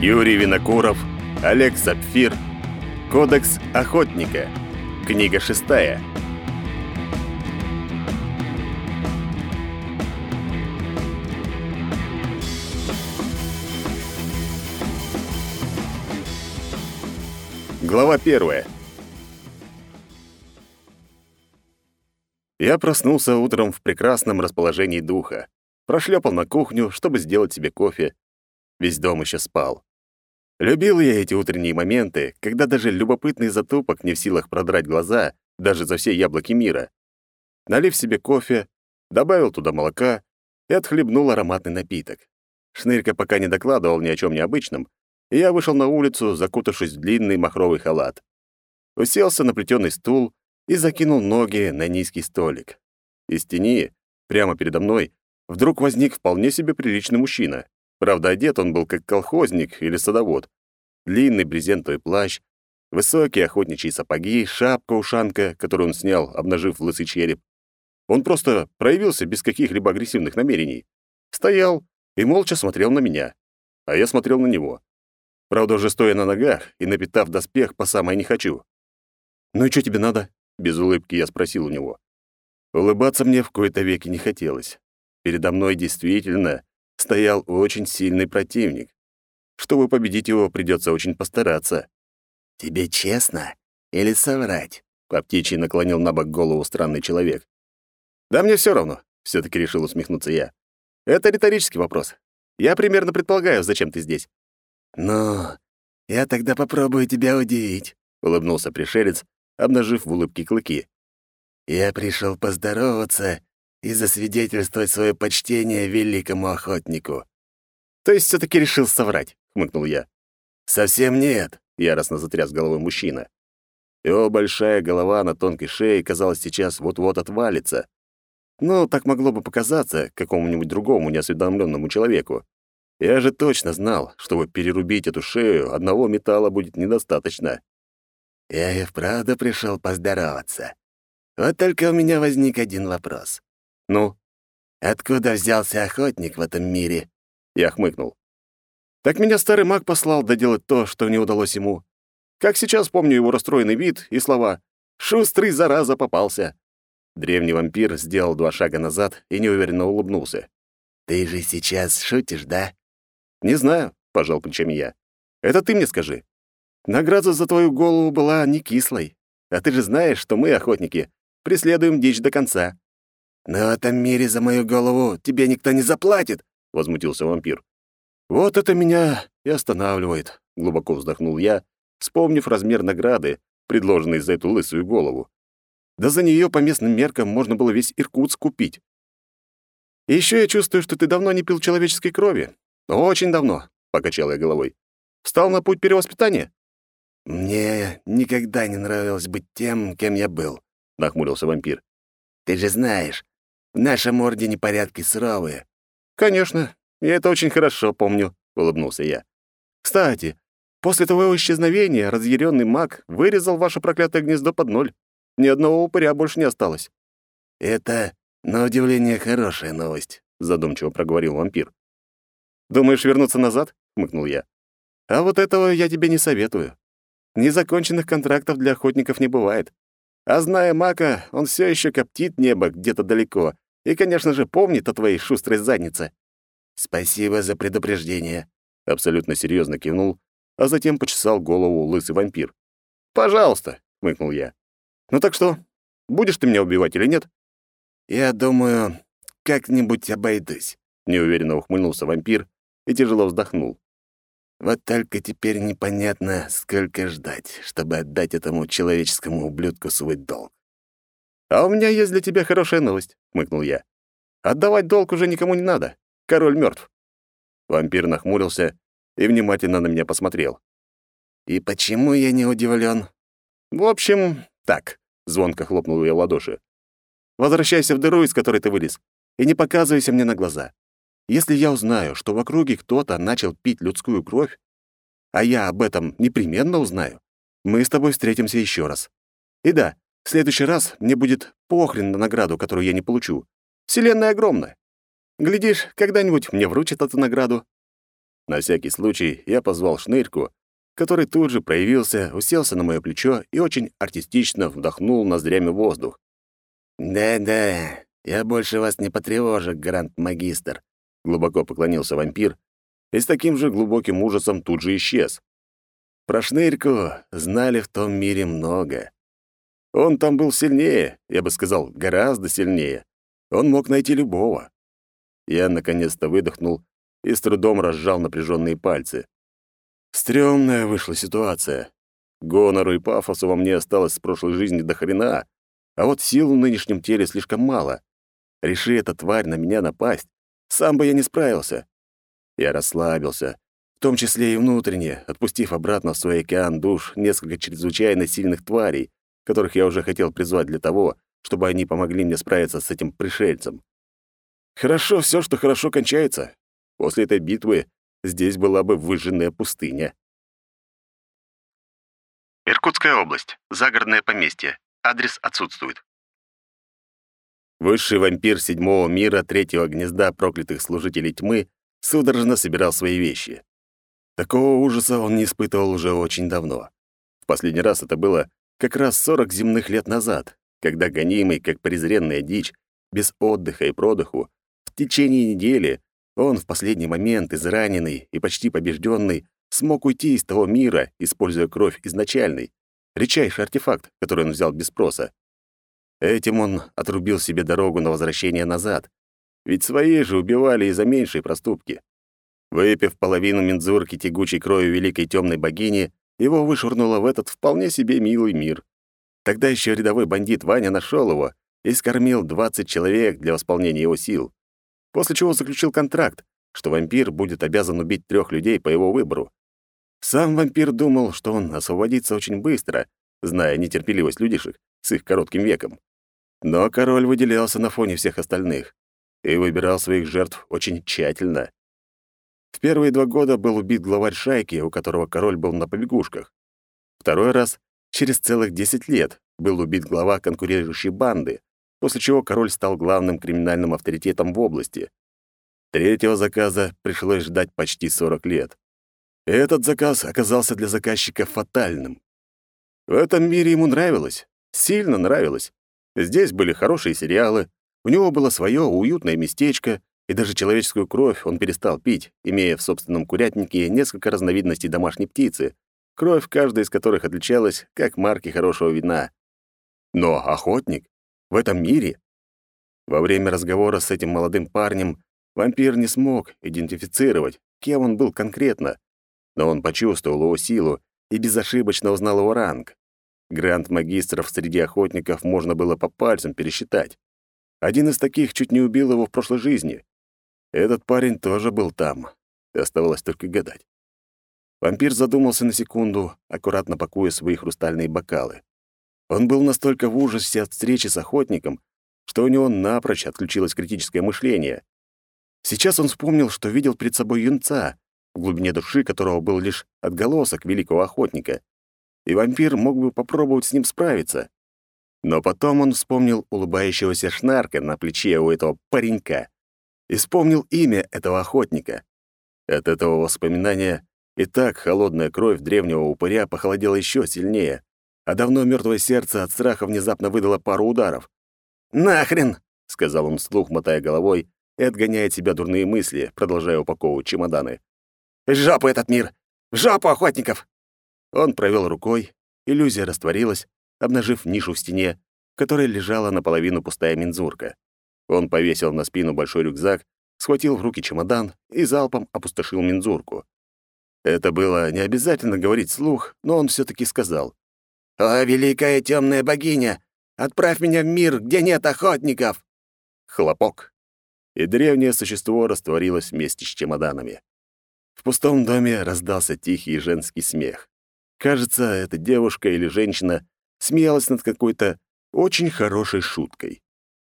Юрий Винокуров, Олег Сапфир. Кодекс охотника. Книга 6. Глава 1. Я проснулся утром в прекрасном расположении духа. Прошлепал на кухню, чтобы сделать себе кофе. Весь дом еще спал. Любил я эти утренние моменты, когда даже любопытный затупок не в силах продрать глаза даже за все яблоки мира. Налив себе кофе, добавил туда молока и отхлебнул ароматный напиток. Шнырька пока не докладывал ни о чем необычном, и я вышел на улицу, закутавшись в длинный махровый халат. Уселся на плетеный стул и закинул ноги на низкий столик. Из тени, прямо передо мной, вдруг возник вполне себе приличный мужчина. Правда, одет он был как колхозник или садовод. Длинный брезентовый плащ, высокие охотничьи сапоги, шапка-ушанка, которую он снял, обнажив лысый череп. Он просто проявился без каких-либо агрессивных намерений. Стоял и молча смотрел на меня. А я смотрел на него. Правда, уже стоя на ногах и напитав доспех по самое не хочу. «Ну и что тебе надо?» — без улыбки я спросил у него. Улыбаться мне в кои-то веки не хотелось. Передо мной действительно стоял очень сильный противник. Чтобы победить его, придется очень постараться. «Тебе честно или соврать?» — по птичьи наклонил на бок голову странный человек. «Да мне все равно», — все-таки решил усмехнуться я. «Это риторический вопрос. Я примерно предполагаю, зачем ты здесь». «Ну, я тогда попробую тебя удивить», — улыбнулся пришелец, обнажив в улыбке клыки. «Я пришел поздороваться и засвидетельствовать свое почтение великому охотнику». «То есть все-таки решил соврать?» — хмыкнул я. «Совсем нет», — яростно затряс головой мужчина. Его большая голова на тонкой шее, казалось, сейчас вот-вот отвалится. Ну, так могло бы показаться какому-нибудь другому неосведомленному человеку. Я же точно знал, чтобы перерубить эту шею, одного металла будет недостаточно. «Я и вправду пришел поздороваться. Вот только у меня возник один вопрос. Ну, Откуда взялся охотник в этом мире?» я хмыкнул. Так меня старый маг послал доделать то, что не удалось ему. Как сейчас помню его расстроенный вид и слова «Шустрый, зараза, попался». Древний вампир сделал 2 шага назад и неуверенно улыбнулся. «Ты же сейчас шутишь, да?» «Не знаю», — пожал плечами я. «Это ты мне скажи. Награда за твою голову была не кислой. А ты же знаешь, что мы, охотники, преследуем дичь до конца». «Но в этом мире за мою голову тебе никто не заплатит», — возмутился вампир. «Вот это меня и останавливает», — глубоко вздохнул я, вспомнив размер награды, предложенной за эту лысую голову. Да за нее по местным меркам можно было весь Иркутск купить. И еще я чувствую, что ты давно не пил человеческой крови. Очень давно, — покачал я головой. Встал на путь перевоспитания? «Мне никогда не нравилось быть тем, кем я был», — нахмурился вампир. «Ты же знаешь, в нашем ордене порядки суровые». «Конечно, я это очень хорошо помню», — улыбнулся я. «Кстати, после твоего исчезновения разъяренный маг вырезал ваше проклятое гнездо под 0. Ни одного упыря больше не осталось». «Это, на удивление, хорошая новость», — задумчиво проговорил вампир. «Думаешь вернуться назад?» — хмыкнул я. «А вот этого я тебе не советую. Незаконченных контрактов для охотников не бывает. А зная мака, он все еще коптит небо где-то далеко и, конечно же, помнит о твоей шустрой заднице». «Спасибо за предупреждение», — абсолютно серьезно кивнул, а затем почесал голову лысый вампир. «Пожалуйста», — хмыкнул я. «Ну так что, будешь ты меня убивать или нет?» «Я думаю, как-нибудь обойдусь», — неуверенно ухмыльнулся вампир и тяжело вздохнул. «Вот только теперь непонятно, сколько ждать, чтобы отдать этому человеческому ублюдку свой долг». «А у меня есть для тебя хорошая новость», — хмыкнул я. «Отдавать долг уже никому не надо. Король мертв». Вампир нахмурился и внимательно на меня посмотрел. «И почему я не удивлен? «В общем, так», — звонко хлопнул я в ладоши. «Возвращайся в дыру, из которой ты вылез, и не показывайся мне на глаза. Если я узнаю, что в округе кто-то начал пить людскую кровь, а я об этом непременно узнаю, мы с тобой встретимся еще раз. И да, в следующий раз мне будет похрен на награду, которую я не получу. Вселенная огромная. Глядишь, когда-нибудь мне вручат эту награду». На всякий случай я позвал Шнырьку, который тут же проявился, уселся на моё плечо и очень артистично вдохнул ноздрями воздух. «Да-да, я больше вас не потревожу, гранд-магистр», — Глубоко поклонился вампир и с таким же глубоким ужасом тут же исчез. Про Шнырьку знали в том мире много. Он там был сильнее, я бы сказал, гораздо сильнее. Он мог найти любого. Я наконец-то выдохнул и с трудом разжал напряженные пальцы. Стрёмная вышла ситуация. Гонору и пафосу во мне осталось с прошлой жизни до хрена, а вот сил в нынешнем теле слишком мало. Реши эта тварь на меня напасть, сам бы я не справился. Я расслабился, в том числе и внутренне, отпустив обратно в свой океан душ несколько чрезвычайно сильных тварей, которых я уже хотел призвать для того, чтобы они помогли мне справиться с этим пришельцем. Хорошо все, что хорошо кончается. После этой битвы здесь была бы выжженная пустыня. Иркутская область. Загородное поместье. Адрес отсутствует. Высший вампир седьмого мира третьего гнезда проклятых служителей тьмы судорожно собирал свои вещи. Такого ужаса он не испытывал уже очень давно. В последний раз это было как раз 40 земных лет назад, когда гонимый, как презренная дичь, без отдыха и продыху, в течение недели он в последний момент, израненный и почти побежденный, смог уйти из того мира, используя кровь изначальной, редчайший артефакт, который он взял без спроса. Этим он отрубил себе дорогу на возвращение назад, ведь свои же убивали из-за меньшей проступки. Выпив половину мензурки тягучей крови великой темной богини, его вышвырнуло в этот вполне себе милый мир. Тогда еще рядовой бандит Ваня нашел его и скормил 20 человек для восполнения его сил, после чего заключил контракт, что вампир будет обязан убить 3 людей по его выбору. Сам вампир думал, что он освободится очень быстро, зная нетерпеливость людишек с их коротким веком. Но король выделялся на фоне всех остальных и выбирал своих жертв очень тщательно. В первые 2 года был убит главарь шайки, у которого король был на побегушках. Второй раз, через целых 10 лет, был убит глава конкурирующей банды, после чего король стал главным криминальным авторитетом в области. Третьего заказа пришлось ждать почти 40 лет. Этот заказ оказался для заказчика фатальным. В этом мире ему нравилось, сильно нравилось. Здесь были хорошие сериалы, у него было свое уютное местечко, и даже человеческую кровь он перестал пить, имея в собственном курятнике несколько разновидностей домашней птицы, кровь каждой из которых отличалась как марки хорошего вина. Но охотник в этом мире? Во время разговора с этим молодым парнем вампир не смог идентифицировать, кем он был конкретно, но он почувствовал его силу и безошибочно узнал его ранг. Гранд-магистров среди охотников можно было по пальцам пересчитать. Один из таких чуть не убил его в прошлой жизни. Этот парень тоже был там. Оставалось только гадать. Вампир задумался на секунду, аккуратно пакуя свои хрустальные бокалы. Он был настолько в ужасе от встречи с охотником, что у него напрочь отключилось критическое мышление. Сейчас он вспомнил, что видел перед собой юнца, в глубине души которого был лишь отголосок великого охотника, и вампир мог бы попробовать с ним справиться. Но потом он вспомнил улыбающегося Шнарка на плече у этого паренька и вспомнил имя этого охотника. От этого воспоминания и так холодная кровь древнего упыря похолодела еще сильнее, а давно мертвое сердце от страха внезапно выдало пару ударов. «Нахрен!» — сказал он вслух, мотая головой и отгоняя от себя дурные мысли, продолжая упаковывать чемоданы. «В жопу этот мир! В жопу охотников!» Он провел рукой, иллюзия растворилась, обнажив нишу в стене, в которой лежала наполовину пустая мензурка. Он повесил на спину большой рюкзак, схватил в руки чемодан и залпом опустошил мензурку. Это было не обязательно говорить вслух, но он все-таки сказал. «О, великая темная богиня, отправь меня в мир, где нет охотников!» Хлопок. И древнее существо растворилось вместе с чемоданами. В пустом доме раздался тихий женский смех. Кажется, эта девушка или женщина смеялась над какой-то очень хорошей шуткой.